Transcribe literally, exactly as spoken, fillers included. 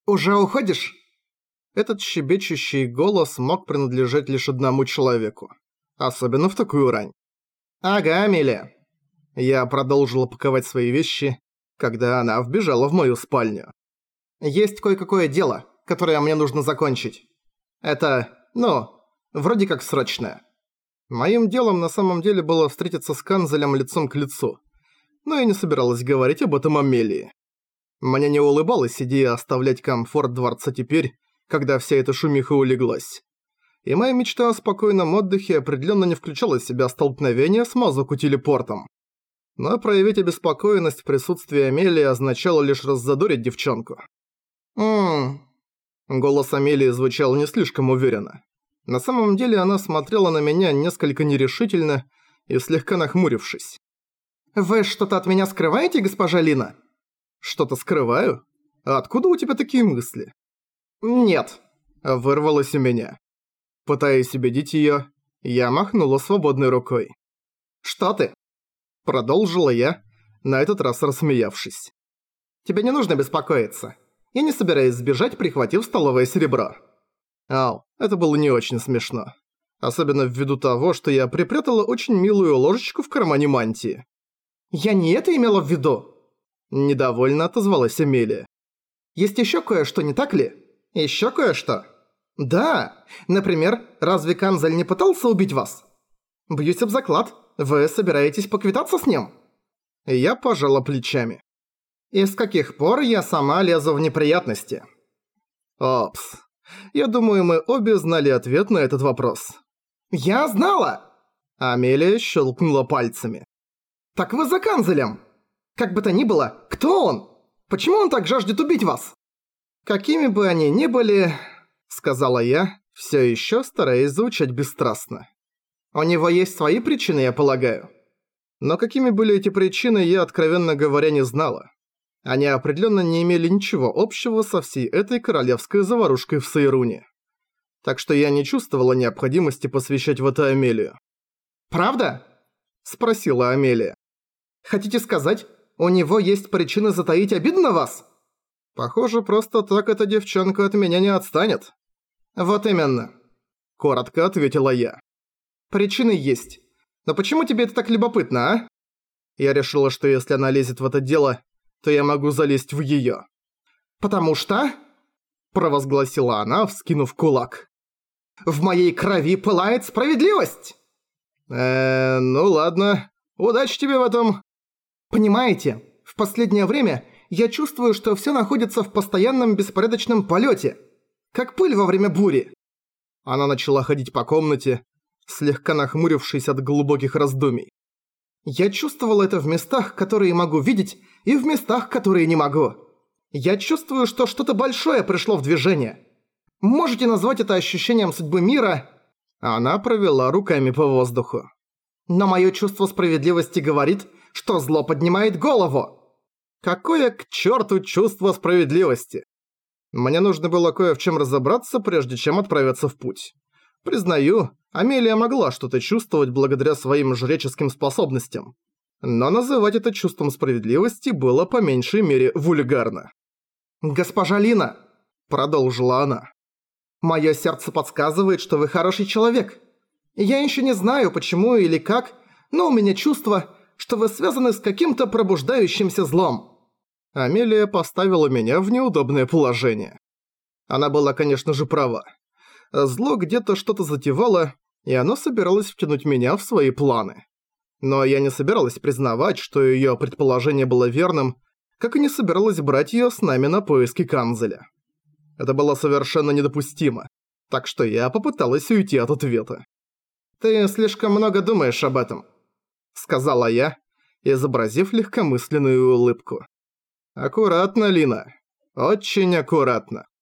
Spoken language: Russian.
«Уже уходишь?» Этот щебечущий голос мог принадлежать лишь одному человеку. Особенно в такую рань. «Ага, Амелия». Я продолжила паковать свои вещи, когда она вбежала в мою спальню. «Есть кое-какое дело, которое мне нужно закончить. Это, ну, вроде как срочное». Моим делом на самом деле было встретиться с Канзелем лицом к лицу, но я не собиралась говорить об этом Амелии. Мне не улыбалась идея оставлять комфорт дворца теперь, когда вся эта шумиха улеглась. И моя мечта о спокойном отдыхе определенно не включала в себя столкновение с Мазуку-телепортом. Но проявить обеспокоенность в присутствии Амелии означало лишь раззадорить девчонку. «Ммм...» Голос Амелии звучал не слишком уверенно. На самом деле она смотрела на меня несколько нерешительно и слегка нахмурившись. «Вы что-то от меня скрываете, госпожа Лина?» «Что-то скрываю? А откуда у тебя такие мысли?» «Нет», — вырвалось у меня. Пытаясь убедить её, я махнула свободной рукой. «Что ты?» — продолжила я, на этот раз рассмеявшись. «Тебе не нужно беспокоиться. Я не собираюсь сбежать, прихватив столовое серебро». Ау, это было не очень смешно. Особенно ввиду того, что я припрятала очень милую ложечку в кармане мантии. «Я не это имела в виду!» Недовольно отозвалась Амелия. «Есть ещё кое-что, не так ли? Ещё кое-что?» «Да! Например, разве Канзель не пытался убить вас? Бьюсь об заклад, вы собираетесь поквитаться с ним?» Я пожала плечами. «И с каких пор я сама лезу в неприятности?» «Опс. Я думаю, мы обе знали ответ на этот вопрос». «Я знала!» Амелия щелкнула пальцами. «Так вы за Канзелем! Как бы то ни было, кто он? Почему он так жаждет убить вас?» «Какими бы они ни были...» — сказала я, всё ещё стараясь звучать бесстрастно. «У него есть свои причины, я полагаю». Но какими были эти причины, я, откровенно говоря, не знала. Они определенно не имели ничего общего со всей этой королевской заварушкой в Сейруне. Так что я не чувствовала необходимости посвящать в это Амелию. «Правда?» – спросила Амелия. «Хотите сказать, у него есть причины затаить обиду на вас?» «Похоже, просто так эта девчонка от меня не отстанет». «Вот именно», – коротко ответила я. «Причины есть. Но почему тебе это так любопытно, а?» Я решила, что если она лезет в это дело, то я могу залезть в её. «Потому что...» – провозгласила она, вскинув кулак. «В моей крови пылает справедливость!» Эээ, ну ладно. Удачи тебе в этом. Понимаете, в последнее время я чувствую, что всё находится в постоянном беспорядочном полёте. Как пыль во время бури. Она начала ходить по комнате, слегка нахмурившись от глубоких раздумий. Я чувствовала это в местах, которые могу видеть, и в местах, которые не могу. Я чувствую, что что-то большое пришло в движение. Можете назвать это ощущением судьбы мира... Она провела руками по воздуху. Но моё чувство справедливости говорит, что зло поднимает голову. Какое к чёрту чувство справедливости? Мне нужно было кое в чём разобраться, прежде чем отправиться в путь. Признаю, Амелия могла что-то чувствовать благодаря своим жреческим способностям. Но называть это чувством справедливости было по меньшей мере вульгарно. «Госпожа Лина», — продолжила она, — «моё сердце подсказывает, что вы хороший человек. Я ещё не знаю, почему или как, но у меня чувство, что вы связаны с каким-то пробуждающимся злом». Амелия поставила меня в неудобное положение. Она была, конечно же, права. Зло где-то что-то затевало, и оно собиралось втянуть меня в свои планы. Но я не собиралась признавать, что её предположение было верным, как и не собиралась брать её с нами на поиски Канзеля. Это было совершенно недопустимо, так что я попыталась уйти от ответа. «Ты слишком много думаешь об этом», — сказала я, изобразив легкомысленную улыбку. «Аккуратно, Лина. Очень аккуратно».